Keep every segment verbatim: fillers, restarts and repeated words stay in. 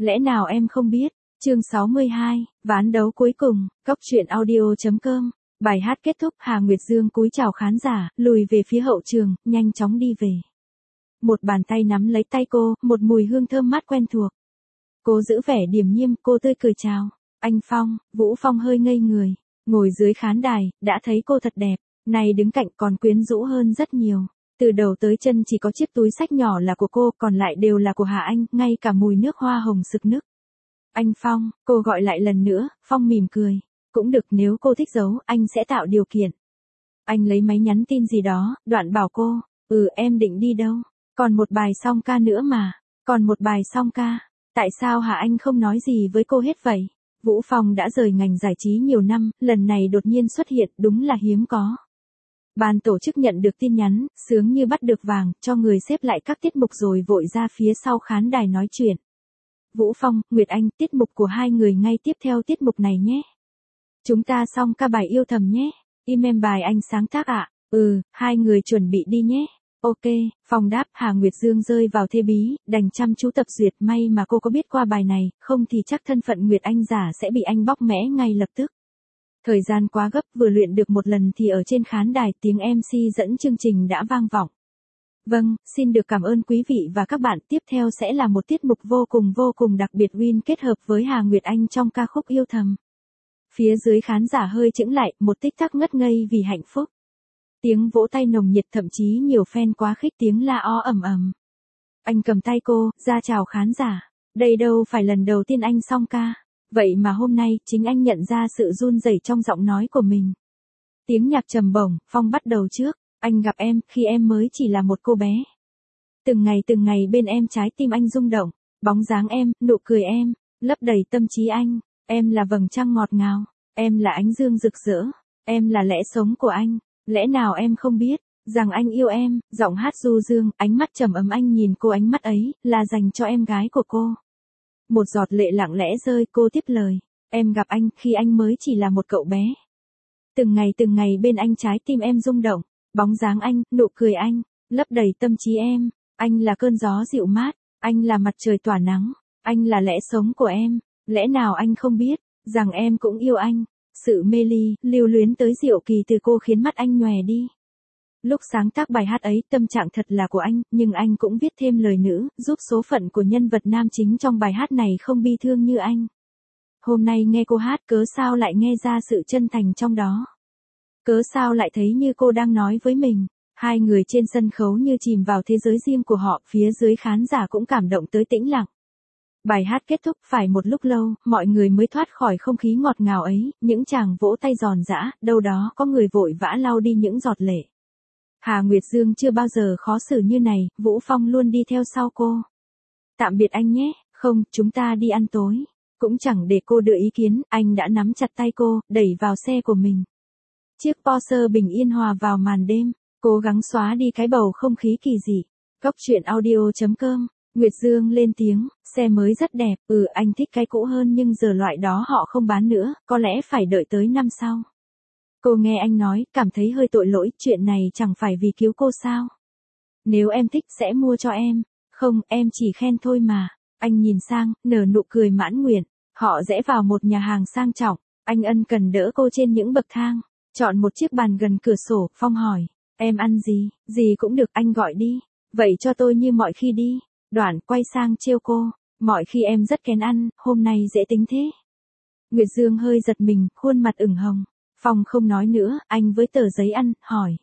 Lẽ nào em không biết? Chương sáu mươi hai, ván đấu cuối cùng, Cóc truyện audio chấm com. Bài hát kết thúc, Hà Nguyệt Dương cúi chào khán giả, lùi về phía hậu trường, nhanh chóng đi về. Một bàn tay nắm lấy tay cô, một mùi hương thơm mát quen thuộc. Cô giữ vẻ điềm nhiên, cô tươi cười chào. Anh Phong, Vũ Phong hơi ngây người, ngồi dưới khán đài, đã thấy cô thật đẹp, này đứng cạnh còn quyến rũ hơn rất nhiều. Từ đầu tới chân chỉ có chiếc túi xách nhỏ là của cô, còn lại đều là của Hà Anh, ngay cả mùi nước hoa hồng sực nức. Anh Phong, cô gọi lại lần nữa, Phong mỉm cười. Cũng được, nếu cô thích giấu, anh sẽ tạo điều kiện. Anh lấy máy nhắn tin gì đó, đoạn bảo cô, ừ em định đi đâu? Còn một bài song ca nữa mà, còn một bài song ca. Tại sao Hà Anh không nói gì với cô hết vậy? Vũ Phong đã rời ngành giải trí nhiều năm, lần này đột nhiên xuất hiện đúng là hiếm có. Ban tổ chức nhận được tin nhắn, sướng như bắt được vàng, cho người xếp lại các tiết mục rồi vội ra phía sau khán đài nói chuyện. Vũ Phong, Nguyệt Anh, tiết mục của hai người ngay tiếp theo tiết mục này nhé. Chúng ta xong ca bài yêu thầm nhé. Im em bài anh sáng tác ạ. À? Ừ, hai người chuẩn bị đi nhé. Ok, Phong đáp. Hà Nguyệt Dương rơi vào thế bí, đành chăm chú tập duyệt. May mà cô có biết qua bài này, không thì chắc thân phận Nguyệt Anh giả sẽ bị anh bóc mẽ ngay lập tức. Thời gian quá gấp, vừa luyện được một lần thì ở trên khán đài tiếng em xê dẫn chương trình đã vang vọng. Vâng, xin được cảm ơn quý vị và các bạn. Tiếp theo sẽ là một tiết mục vô cùng vô cùng đặc biệt, Win kết hợp với Hà Nguyệt Anh trong ca khúc Yêu Thầm. Phía dưới khán giả hơi chững lại, một tích tắc ngất ngây vì hạnh phúc. Tiếng vỗ tay nồng nhiệt, thậm chí nhiều fan quá khích tiếng la o ầm ầm. Anh cầm tay cô, ra chào khán giả. Đây đâu phải lần đầu tiên anh song ca. Vậy mà hôm nay, chính anh nhận ra sự run rẩy trong giọng nói của mình. Tiếng nhạc trầm bổng, Phong bắt đầu trước. Anh gặp em, khi em mới chỉ là một cô bé. Từng ngày từng ngày bên em trái tim anh rung động. Bóng dáng em, nụ cười em, lấp đầy tâm trí anh. Em là vầng trăng ngọt ngào. Em là ánh dương rực rỡ. Em là lẽ sống của anh. Lẽ nào em không biết, rằng anh yêu em. Giọng hát du dương, ánh mắt trầm ấm, anh nhìn cô, ánh mắt ấy, là dành cho em gái của cô. Một giọt lệ lặng lẽ rơi, cô tiếp lời. Em gặp anh, khi anh mới chỉ là một cậu bé. Từng ngày từng ngày bên anh trái tim em rung động. Bóng dáng anh, nụ cười anh, lấp đầy tâm trí em. Anh là cơn gió dịu mát. Anh là mặt trời tỏa nắng. Anh là lẽ sống của em. Lẽ nào anh không biết, rằng em cũng yêu anh. Sự mê ly, lưu luyến tới diệu kỳ từ cô khiến mắt anh nhòe đi. Lúc sáng tác bài hát ấy, tâm trạng thật là của anh, nhưng anh cũng viết thêm lời nữ, giúp số phận của nhân vật nam chính trong bài hát này không bi thương như anh. Hôm nay nghe cô hát, cớ sao lại nghe ra sự chân thành trong đó. Cớ sao lại thấy như cô đang nói với mình. Hai người trên sân khấu như chìm vào thế giới riêng của họ, phía dưới khán giả cũng cảm động tới tĩnh lặng. Bài hát kết thúc, phải một lúc lâu, mọi người mới thoát khỏi không khí ngọt ngào ấy, những chàng vỗ tay giòn giã, đâu đó có người vội vã lau đi những giọt lệ. Hà Nguyệt Dương chưa bao giờ khó xử như này, Vũ Phong luôn đi theo sau cô. Tạm biệt anh nhé, không, chúng ta đi ăn tối. Cũng chẳng để cô đưa ý kiến, anh đã nắm chặt tay cô, đẩy vào xe của mình. Chiếc Porsche bình yên hòa vào màn đêm, cố gắng xóa đi cái bầu không khí kỳ dị. Cóc truyện audio chấm com. Nguyệt Dương lên tiếng, xe mới rất đẹp, ừ anh thích cái cũ hơn nhưng giờ loại đó họ không bán nữa, có lẽ phải đợi tới năm sau. Cô nghe anh nói, cảm thấy hơi tội lỗi, chuyện này chẳng phải vì cứu cô sao? Nếu em thích sẽ mua cho em. Không, em chỉ khen thôi mà. Anh nhìn sang, nở nụ cười mãn nguyện. Họ rẽ vào một nhà hàng sang trọng, anh ân cần đỡ cô trên những bậc thang. Chọn một chiếc bàn gần cửa sổ, Phong hỏi, em ăn gì? Gì cũng được, anh gọi đi. Vậy cho tôi như mọi khi đi. Đoạn quay sang trêu cô, mọi khi em rất kén ăn, hôm nay dễ tính thế. Nguyệt Dương hơi giật mình, khuôn mặt ửng hồng. Phong không nói nữa, anh với tờ giấy ăn, hỏi.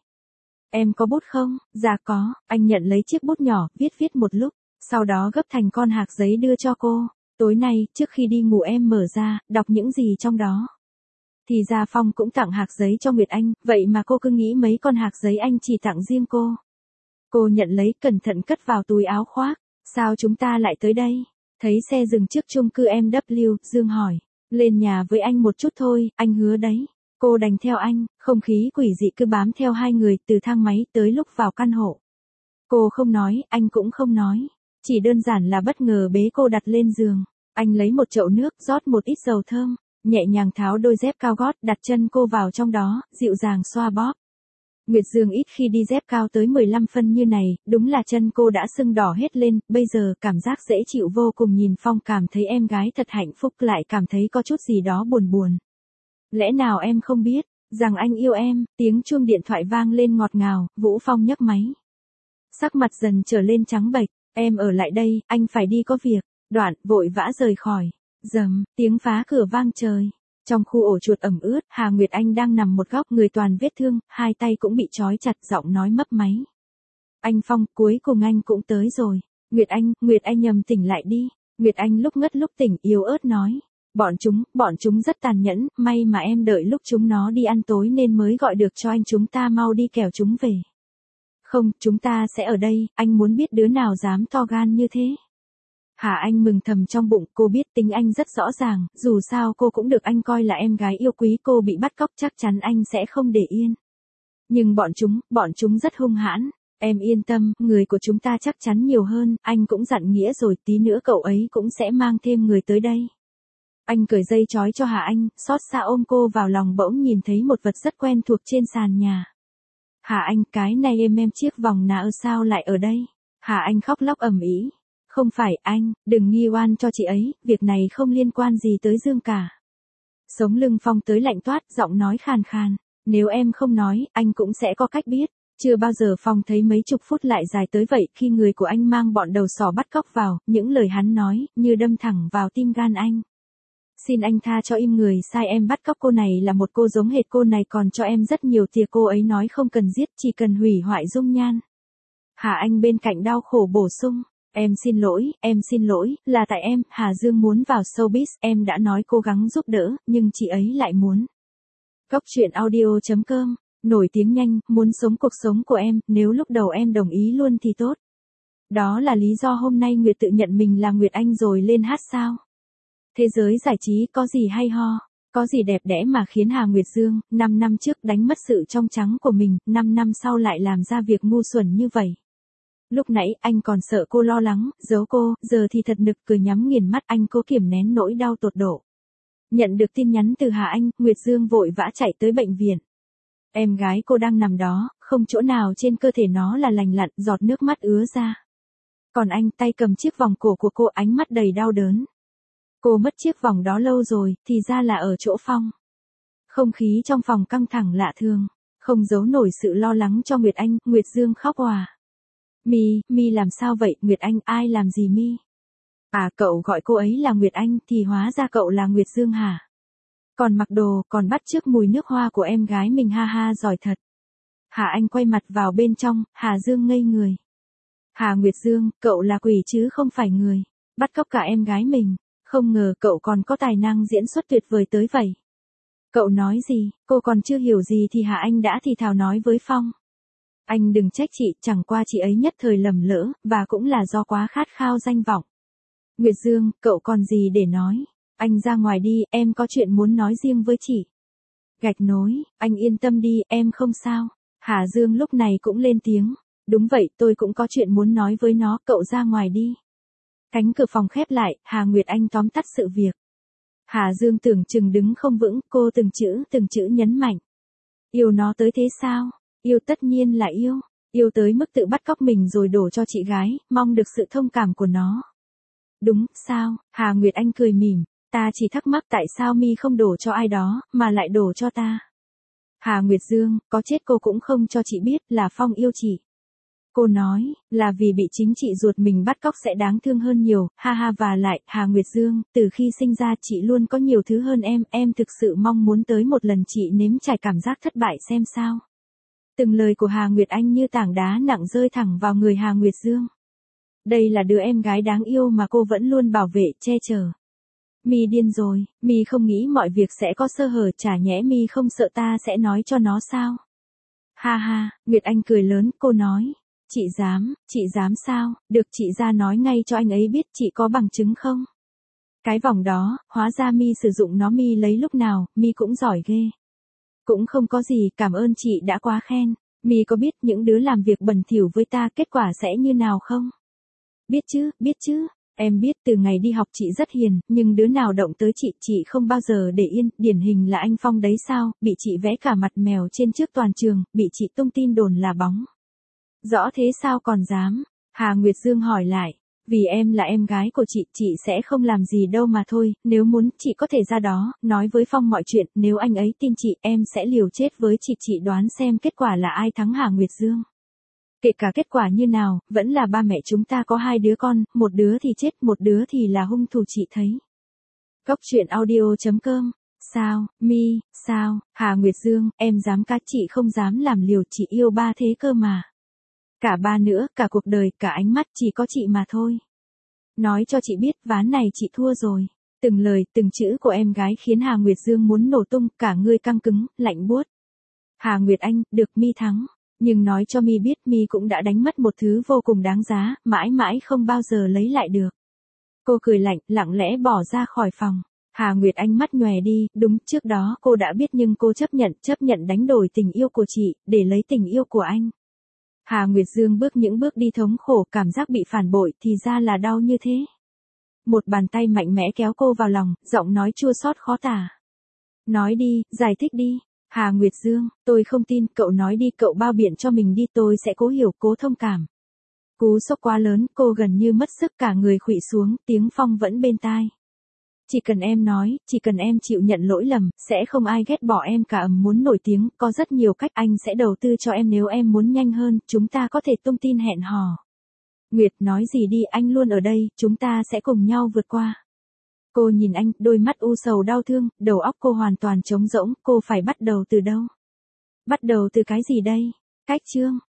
Em có bút không? Dạ có, anh nhận lấy chiếc bút nhỏ, viết viết một lúc, sau đó gấp thành con hạc giấy đưa cho cô. Tối nay, trước khi đi ngủ em mở ra, đọc những gì trong đó. Thì ra Phong cũng tặng hạc giấy cho Nguyệt Anh, vậy mà cô cứ nghĩ mấy con hạc giấy anh chỉ tặng riêng cô. Cô nhận lấy, cẩn thận cất vào túi áo khoác. Sao chúng ta lại tới đây? Thấy xe dừng trước chung cư em vê kép, Dương hỏi. Lên nhà với anh một chút thôi, anh hứa đấy. Cô đành theo anh, không khí quỷ dị cứ bám theo hai người từ thang máy tới lúc vào căn hộ. Cô không nói, anh cũng không nói. Chỉ đơn giản là bất ngờ bế cô đặt lên giường. Anh lấy một chậu nước, rót một ít dầu thơm, nhẹ nhàng tháo đôi dép cao gót, đặt chân cô vào trong đó, dịu dàng xoa bóp. Nguyệt Dương ít khi đi dép cao tới mười lăm phân như này, đúng là chân cô đã sưng đỏ hết lên, bây giờ cảm giác dễ chịu vô cùng, nhìn Phong cảm thấy em gái thật hạnh phúc, lại cảm thấy có chút gì đó buồn buồn. Lẽ nào em không biết, rằng anh yêu em, tiếng chuông điện thoại vang lên ngọt ngào, Vũ Phong nhấc máy. Sắc mặt dần trở lên trắng bệch, em ở lại đây, anh phải đi có việc, đoạn, vội vã rời khỏi. Dầm, tiếng phá cửa vang trời. Trong khu ổ chuột ẩm ướt, Hà Nguyệt Anh đang nằm một góc, người toàn vết thương, hai tay cũng bị trói chặt, giọng nói mấp máy. Anh Phong, cuối cùng anh cũng tới rồi. Nguyệt Anh, Nguyệt Anh nhầm tỉnh lại đi. Nguyệt Anh lúc ngất lúc tỉnh, yếu ớt nói. Bọn chúng, bọn chúng rất tàn nhẫn, may mà em đợi lúc chúng nó đi ăn tối nên mới gọi được cho anh, chúng ta mau đi kẻo chúng về. Không, chúng ta sẽ ở đây, anh muốn biết đứa nào dám to gan như thế. Hà Anh mừng thầm trong bụng, cô biết tính anh rất rõ ràng, dù sao cô cũng được anh coi là em gái yêu quý, cô bị bắt cóc chắc chắn anh sẽ không để yên. Nhưng bọn chúng, bọn chúng rất hung hãn, em yên tâm, người của chúng ta chắc chắn nhiều hơn, anh cũng dặn Nghĩa rồi, tí nữa cậu ấy cũng sẽ mang thêm người tới đây. Anh cởi dây trói cho Hà Anh, xót xa ôm cô vào lòng, bỗng nhìn thấy một vật rất quen thuộc trên sàn nhà. Hà Anh, cái này em em chiếc vòng nạ sao lại ở đây? Hà Anh khóc lóc ầm ĩ. Không phải anh, đừng nghi oan cho chị ấy, việc này không liên quan gì tới Dương cả. Sống lưng Phong tới lạnh toát, giọng nói khàn khàn. Nếu em không nói, anh cũng sẽ có cách biết. Chưa bao giờ Phong thấy mấy chục phút lại dài tới vậy, khi người của anh mang bọn đầu sỏ bắt cóc vào, những lời hắn nói, như đâm thẳng vào tim gan anh. Xin anh tha cho im người sai, em bắt cóc cô này là một cô giống hệt cô này, còn cho em rất nhiều tiền, cô ấy nói không cần giết, chỉ cần hủy hoại dung nhan. Hà Anh bên cạnh đau khổ bổ sung. Em xin lỗi, em xin lỗi, là tại em, Hà Dương muốn vào showbiz, em đã nói cố gắng giúp đỡ, nhưng chị ấy lại muốn. Cóc truyện audio chấm com, nổi tiếng nhanh, muốn sống cuộc sống của em, nếu lúc đầu em đồng ý luôn thì tốt. Đó là lý do hôm nay Nguyệt tự nhận mình là Nguyệt Anh rồi lên hát sao. Thế giới giải trí có gì hay ho, có gì đẹp đẽ mà khiến Hà Nguyệt Dương, năm năm trước đánh mất sự trong trắng của mình, năm năm sau lại làm ra việc ngu xuẩn như vậy. Lúc nãy anh còn sợ cô lo lắng, giấu cô, giờ thì thật nực cười, nhắm nghiền mắt, anh cố kiềm nén nỗi đau tột độ. Nhận được tin nhắn từ Hà Anh, Nguyệt Dương vội vã chạy tới bệnh viện. Em gái cô đang nằm đó, không chỗ nào trên cơ thể nó là lành lặn, giọt nước mắt ứa ra. Còn anh tay cầm chiếc vòng cổ của cô, ánh mắt đầy đau đớn. Cô mất chiếc vòng đó lâu rồi, thì ra là ở chỗ Phong. Không khí trong phòng căng thẳng lạ thường, không giấu nổi sự lo lắng cho Nguyệt Anh, Nguyệt Dương khóc òa. Mi, Mi làm sao vậy, Nguyệt Anh, ai làm gì Mi? À, cậu gọi cô ấy là Nguyệt Anh, thì hóa ra cậu là Nguyệt Dương hả? Còn mặc đồ, còn bắt chước mùi nước hoa của em gái mình, ha ha, giỏi thật. Hà Anh quay mặt vào bên trong, Hà Dương ngây người. Hà Nguyệt Dương, cậu là quỷ chứ không phải người, bắt cóc cả em gái mình, không ngờ cậu còn có tài năng diễn xuất tuyệt vời tới vậy. Cậu nói gì, cô còn chưa hiểu gì thì Hà Anh đã thì thào nói với Phong. Anh đừng trách chị, chẳng qua chị ấy nhất thời lầm lỡ, và cũng là do quá khát khao danh vọng. Nguyệt Dương, cậu còn gì để nói? Anh ra ngoài đi, em có chuyện muốn nói riêng với chị. Gạch nối, anh yên tâm đi, em không sao. Hà Dương lúc này cũng lên tiếng. Đúng vậy, tôi cũng có chuyện muốn nói với nó, cậu ra ngoài đi. Cánh cửa phòng khép lại, Hà Nguyệt Anh tóm tắt sự việc. Hà Dương tưởng chừng đứng không vững, cô từng chữ từng chữ nhấn mạnh. Yêu nó tới thế sao? Yêu tất nhiên là yêu, yêu tới mức tự bắt cóc mình rồi đổ cho chị gái, mong được sự thông cảm của nó. Đúng, sao? Hà Nguyệt Anh cười mỉm, ta chỉ thắc mắc tại sao Mi không đổ cho ai đó, mà lại đổ cho ta. Hà Nguyệt Dương, có chết cô cũng không cho chị biết là Phong yêu chị. Cô nói, là vì bị chính chị ruột mình bắt cóc sẽ đáng thương hơn nhiều, ha ha, và lại, Hà Nguyệt Dương, từ khi sinh ra chị luôn có nhiều thứ hơn em, em thực sự mong muốn tới một lần chị nếm trải cảm giác thất bại xem sao. Từng lời của Hà Nguyệt Anh như tảng đá nặng rơi thẳng vào người Hà Nguyệt Dương. Đây là đứa em gái đáng yêu mà cô vẫn luôn bảo vệ, che chở. Mi điên rồi, Mi không nghĩ mọi việc sẽ có sơ hở, chả nhẽ Mi không sợ ta sẽ nói cho nó sao? Ha ha, Nguyệt Anh cười lớn, cô nói. Chị dám, chị dám sao, được chị ra nói ngay cho anh ấy biết, chị có bằng chứng không? Cái vòng đó, hóa ra Mi sử dụng nó, Mi lấy lúc nào, Mi cũng giỏi ghê. Cũng không có gì, cảm ơn chị đã quá khen. Mi có biết những đứa làm việc bẩn thỉu với ta kết quả sẽ như nào không? Biết chứ, biết chứ, Em biết từ ngày đi học chị rất hiền, nhưng đứa nào động tới chị, chị không bao giờ để yên, điển hình là anh Phong đấy sao, bị chị vẽ cả mặt mèo trên trước toàn trường, bị chị tung tin đồn là bóng. Rõ thế sao còn dám? Hà Nguyệt Dương hỏi lại. Vì em là em gái của chị, chị sẽ không làm gì đâu mà thôi, nếu muốn, chị có thể ra đó, nói với Phong mọi chuyện, nếu anh ấy tin chị, em sẽ liều chết với chị, chị đoán xem kết quả là ai thắng Hà Nguyệt Dương. Kể cả kết quả như nào, vẫn là ba mẹ chúng ta có hai đứa con, một đứa thì chết, một đứa thì là hung thủ chị thấy. Cốc truyện audio chấm com. Sao, Mi, sao, Hà Nguyệt Dương, em dám cá, chị không dám làm liều, chị yêu ba thế cơ mà. Cả ba nữa, cả cuộc đời, cả ánh mắt, chỉ có chị mà thôi. Nói cho chị biết, ván này chị thua rồi. Từng lời, từng chữ của em gái khiến Hà Nguyệt Dương muốn nổ tung, cả người căng cứng, lạnh buốt. Hà Nguyệt Anh, được Mi thắng. Nhưng nói cho Mi biết, Mi cũng đã đánh mất một thứ vô cùng đáng giá, mãi mãi không bao giờ lấy lại được. Cô cười lạnh, lặng lẽ bỏ ra khỏi phòng. Hà Nguyệt Anh mắt nhòe đi, đúng, trước đó cô đã biết nhưng cô chấp nhận, chấp nhận đánh đổi tình yêu của chị, để lấy tình yêu của anh. Hà Nguyệt Dương bước những bước đi thống khổ, cảm giác bị phản bội, thì ra là đau như thế. Một bàn tay mạnh mẽ kéo cô vào lòng, giọng nói chua xót khó tả. Nói đi, giải thích đi. Hà Nguyệt Dương, tôi không tin, cậu nói đi, cậu bao biện cho mình đi, tôi sẽ cố hiểu, cố thông cảm. Cú sốc quá lớn, cô gần như mất sức, cả người khuỵu xuống, tiếng Phong vẫn bên tai. Chỉ cần em nói, chỉ cần em chịu nhận lỗi lầm, sẽ không ai ghét bỏ em cả. Ầm muốn nổi tiếng, có rất nhiều cách, anh sẽ đầu tư cho em nếu em muốn nhanh hơn, chúng ta có thể tung tin hẹn hò. Nguyệt, nói gì đi, anh luôn ở đây, chúng ta sẽ cùng nhau vượt qua. Cô nhìn anh, đôi mắt u sầu đau thương, đầu óc cô hoàn toàn trống rỗng, cô phải bắt đầu từ đâu? Bắt đầu từ cái gì đây? Cách chương.